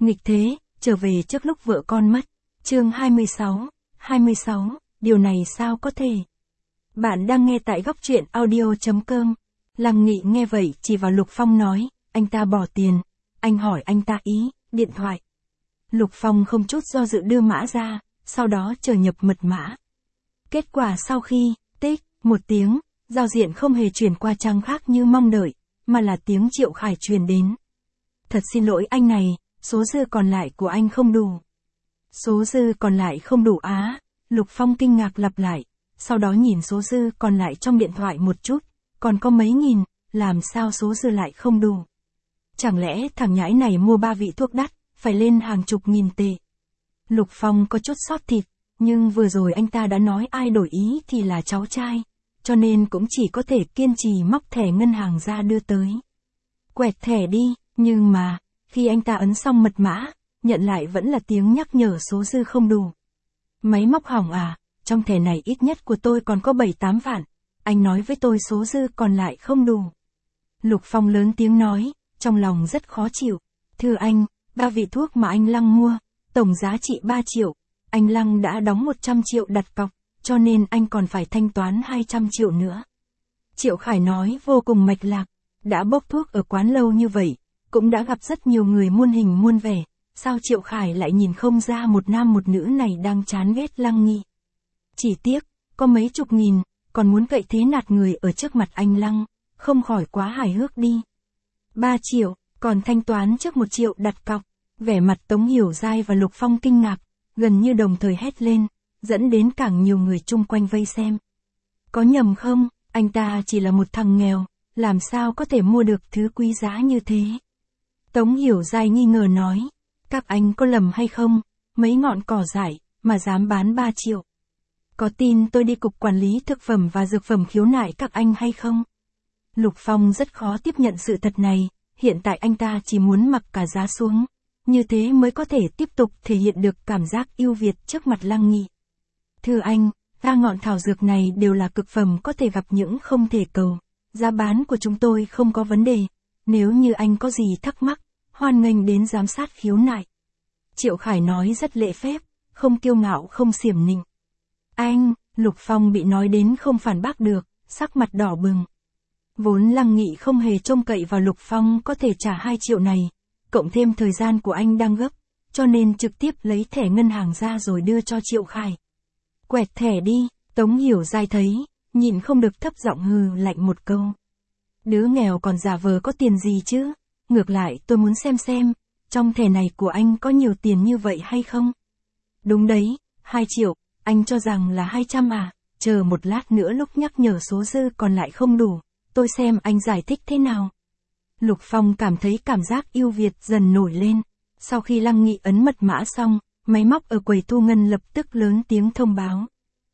Nghịch thế, trở về trước lúc vợ con mất. Chương 26, điều này sao có thể? Bạn đang nghe tại góc truyện audio.com. Lăng Nghị nghe vậy chỉ vào Lục Phong nói, anh ta bỏ tiền. Anh hỏi anh ta ý, điện thoại. Lục Phong không chút do dự đưa mã ra, sau đó chờ nhập mật mã. Kết quả sau khi, tích, một tiếng, giao diện không hề chuyển qua trang khác như mong đợi, mà là tiếng Triệu Khải truyền đến. Thật xin lỗi anh này, số dư còn lại của anh không đủ. Số dư còn lại không đủ á? Lục Phong kinh ngạc lặp lại, sau đó nhìn số dư còn lại trong điện thoại một chút, còn có mấy nghìn, làm sao số dư lại không đủ? Chẳng lẽ thằng nhãi này mua 3 vị thuốc đắt, phải lên hàng chục nghìn tệ? Lục Phong có chút xót thịt, nhưng vừa rồi anh ta đã nói ai đổi ý thì là cháu trai, cho nên cũng chỉ có thể kiên trì móc thẻ ngân hàng ra đưa tới. Quẹt thẻ đi, nhưng mà, khi anh ta ấn xong mật mã, nhận lại vẫn là tiếng nhắc nhở số dư không đủ. Máy móc hỏng à, trong thẻ này ít nhất của tôi còn có 7-8 vạn, anh nói với tôi số dư còn lại không đủ. Lục Phong lớn tiếng nói, trong lòng rất khó chịu. Thưa anh, 3 vị thuốc mà anh Lăng mua, tổng giá trị 3 triệu, anh Lăng đã đóng 100 triệu đặt cọc, cho nên anh còn phải thanh toán 200 triệu nữa. Triệu Khải nói vô cùng mạch lạc, đã bốc thuốc ở quán lâu như vậy, cũng đã gặp rất nhiều người muôn hình muôn vẻ, sao Triệu Khải lại nhìn không ra một nam một nữ này đang chán ghét Lăng Nghị. Chỉ tiếc, có mấy chục nghìn, còn muốn cậy thế nạt người ở trước mặt anh Lăng, không khỏi quá hài hước đi. 3 triệu, còn thanh toán trước 1 triệu đặt cọc, vẻ mặt Tống Hiểu Giai và Lục Phong kinh ngạc, gần như đồng thời hét lên, dẫn đến càng nhiều người chung quanh vây xem. Có nhầm không, anh ta chỉ là một thằng nghèo, làm sao có thể mua được thứ quý giá như thế? Tống Hiểu Giai nghi ngờ nói, các anh có lầm hay không, mấy ngọn cỏ dại, mà dám bán 3 triệu. Có tin tôi đi cục quản lý thực phẩm và dược phẩm khiếu nại các anh hay không? Lục Phong rất khó tiếp nhận sự thật này, hiện tại anh ta chỉ muốn mặc cả giá xuống, như thế mới có thể tiếp tục thể hiện được cảm giác ưu việt trước mặt Lăng Nghị. Thưa anh, ba ngọn thảo dược này đều là cực phẩm có thể gặp những không thể cầu, giá bán của chúng tôi không có vấn đề, nếu như anh có gì thắc mắc, hoan nghênh đến giám sát khiếu nại. Triệu Khải nói rất lễ phép, không kiêu ngạo không xiểm nịnh. Anh, Lục Phong bị nói đến không phản bác được, sắc mặt đỏ bừng. Vốn Lăng Nghị không hề trông cậy vào Lục Phong có thể trả 2 triệu này, cộng thêm thời gian của anh đang gấp, cho nên trực tiếp lấy thẻ ngân hàng ra rồi đưa cho Triệu Khải. Quẹt thẻ đi, Tống Hiểu Giai thấy, nhìn không được thấp giọng hừ lạnh một câu. Đứa nghèo còn giả vờ có tiền gì chứ, ngược lại tôi muốn xem, trong thẻ này của anh có nhiều tiền như vậy hay không? Đúng đấy, 2 triệu, anh cho rằng là 200 à, chờ một lát nữa lúc nhắc nhở số dư còn lại không đủ, tôi xem anh giải thích thế nào. Lục Phong cảm thấy cảm giác ưu việt dần nổi lên, sau khi Lăng Nghị ấn mật mã xong, máy móc ở quầy thu ngân lập tức lớn tiếng thông báo.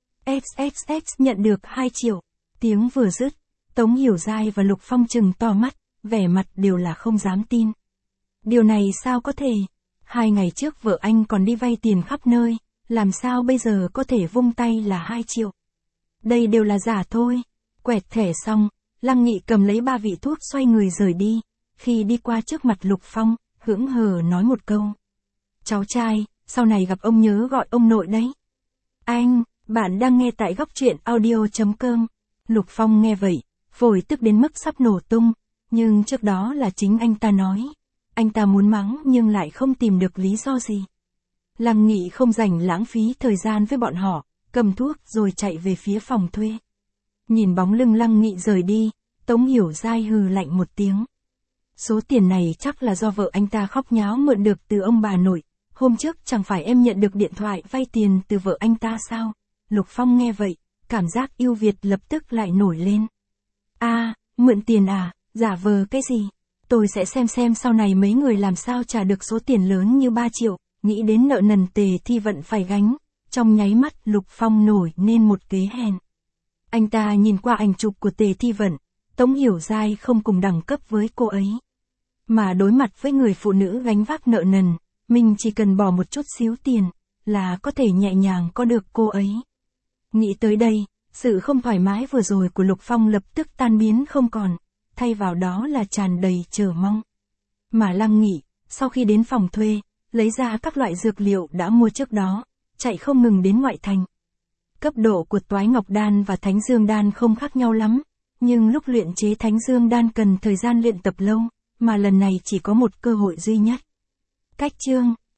XXX nhận được 2 triệu, tiếng vừa dứt, Tống Hiểu Giai và Lục Phong trừng to mắt, vẻ mặt đều là không dám tin. Điều này sao có thể? 2 ngày trước vợ anh còn đi vay tiền khắp nơi, làm sao bây giờ có thể vung tay là 2 triệu? Đây đều là giả thôi. Quẹt thẻ xong, Lăng Nghị cầm lấy 3 vị thuốc xoay người rời đi, khi đi qua trước mặt Lục Phong, hững hờ nói một câu. Cháu trai, sau này gặp ông nhớ gọi ông nội đấy. Anh, bạn đang nghe tại góc truyện audio.com. Lục Phong nghe vậy, vội tức đến mức sắp nổ tung, nhưng trước đó là chính anh ta nói. Anh ta muốn mắng nhưng lại không tìm được lý do gì. Lăng Nghị không rảnh lãng phí thời gian với bọn họ, cầm thuốc rồi chạy về phía phòng thuê. Nhìn bóng lưng Lăng Nghị rời đi, Tống Hiểu Giai hừ lạnh một tiếng. Số tiền này chắc là do vợ anh ta khóc nháo mượn được từ ông bà nội, hôm trước chẳng phải em nhận được điện thoại vay tiền từ vợ anh ta sao? Lục Phong nghe vậy, cảm giác ưu việt lập tức lại nổi lên. Mượn tiền à, giả vờ cái gì? Tôi sẽ xem sau này mấy người làm sao trả được số tiền lớn như 3 triệu, nghĩ đến nợ nần Tề Thi Vận phải gánh, trong nháy mắt Lục Phong nổi nên một kế hèn. Anh ta nhìn qua ảnh chụp của Tề Thi Vận, Tống Hiểu Giai không cùng đẳng cấp với cô ấy. Mà đối mặt với người phụ nữ gánh vác nợ nần, mình chỉ cần bỏ một chút xíu tiền, là có thể nhẹ nhàng có được cô ấy. Nghĩ tới đây, sự không thoải mái vừa rồi của Lục Phong lập tức tan biến không còn, thay vào đó là tràn đầy chờ mong. Mà Lăng Nghị, sau khi đến phòng thuê, lấy ra các loại dược liệu đã mua trước đó, chạy không ngừng đến ngoại thành. Cấp độ của Toái Ngọc Đan và Thánh Dương Đan không khác nhau lắm, nhưng lúc luyện chế Thánh Dương Đan cần thời gian luyện tập lâu, mà lần này chỉ có một cơ hội duy nhất. Cách chương